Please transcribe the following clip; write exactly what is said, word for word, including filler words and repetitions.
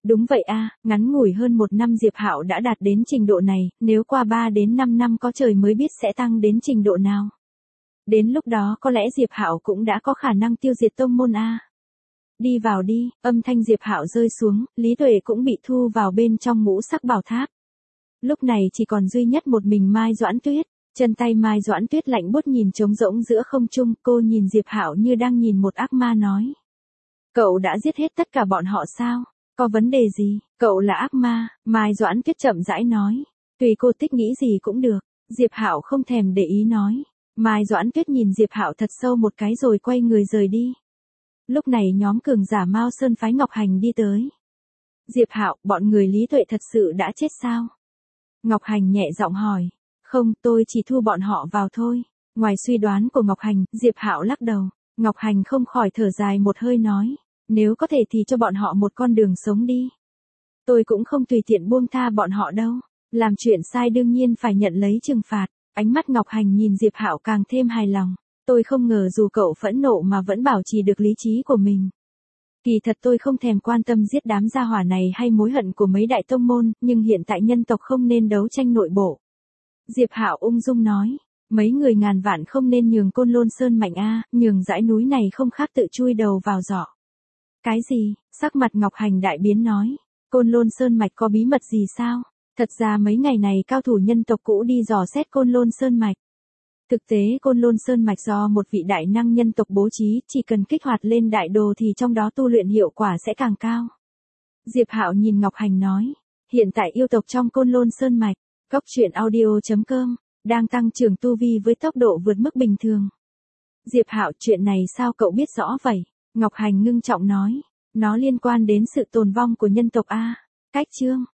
Đúng vậy a, ngắn ngủi hơn một năm Diệp Hạo đã đạt đến trình độ này, nếu qua ba đến năm năm có trời mới biết sẽ tăng đến trình độ nào. Đến lúc đó có lẽ Diệp Hạo cũng đã có khả năng tiêu diệt tông môn a. Đi vào đi, âm thanh Diệp Hạo rơi xuống, Lý Tuệ cũng bị thu vào bên trong ngũ sắc bảo tháp. Lúc này chỉ còn duy nhất một mình Mai Doãn Tuyết, chân tay Mai Doãn Tuyết lạnh buốt nhìn trống rỗng giữa không trung, cô nhìn Diệp Hạo như đang nhìn một ác ma nói: "Cậu đã giết hết tất cả bọn họ sao? Có vấn đề gì? Cậu là ác ma." Mai Doãn Tuyết chậm rãi nói: "Tùy cô thích nghĩ gì cũng được." Diệp Hạo không thèm để ý nói. Mai Doãn Tuyết nhìn Diệp Hạo thật sâu một cái rồi quay người rời đi. Lúc này nhóm cường giả Mao Sơn phái Ngọc Hành đi tới. "Diệp Hạo, bọn người Lý Tuệ thật sự đã chết sao?" Ngọc Hành nhẹ giọng hỏi. "Không, tôi chỉ thu bọn họ vào thôi." Ngoài suy đoán của Ngọc Hành, Diệp Hạo lắc đầu. Ngọc Hành không khỏi thở dài một hơi nói: "Nếu có thể thì cho bọn họ một con đường sống đi. Tôi cũng không tùy tiện buông tha bọn họ đâu. Làm chuyện sai đương nhiên phải nhận lấy trừng phạt." Ánh mắt Ngọc Hành nhìn Diệp Hạo càng thêm hài lòng. "Tôi không ngờ dù cậu phẫn nộ mà vẫn bảo trì được lý trí của mình. Kỳ thật tôi không thèm quan tâm giết đám gia hỏa này hay mối hận của mấy đại tông môn, nhưng hiện tại nhân tộc không nên đấu tranh nội bộ." Diệp Hạo ung dung nói. "Mấy người ngàn vạn không nên nhường Côn Lôn Sơn mạch a, nhường dãy núi này không khác tự chui đầu vào giỏ." "Cái gì?" Sắc mặt Ngọc Hành đại biến nói. "Côn Lôn Sơn mạch có bí mật gì sao?" Thật ra mấy ngày này cao thủ nhân tộc cũ đi dò xét Côn Lôn Sơn mạch. Thực tế Côn Lôn Sơn mạch do một vị đại năng nhân tộc bố trí, chỉ cần kích hoạt lên đại đồ thì trong đó tu luyện hiệu quả sẽ càng cao. Diệp Hạo nhìn Ngọc Hành nói. Hiện tại yêu tộc trong Côn Lôn Sơn mạch, góc truyện audio chấm com, đang tăng trưởng tu vi với tốc độ vượt mức bình thường. Diệp Hạo, chuyện này sao cậu biết rõ vậy? Ngọc Hành ngưng trọng nói. Nó liên quan đến sự tồn vong của nhân tộc a. Cách chương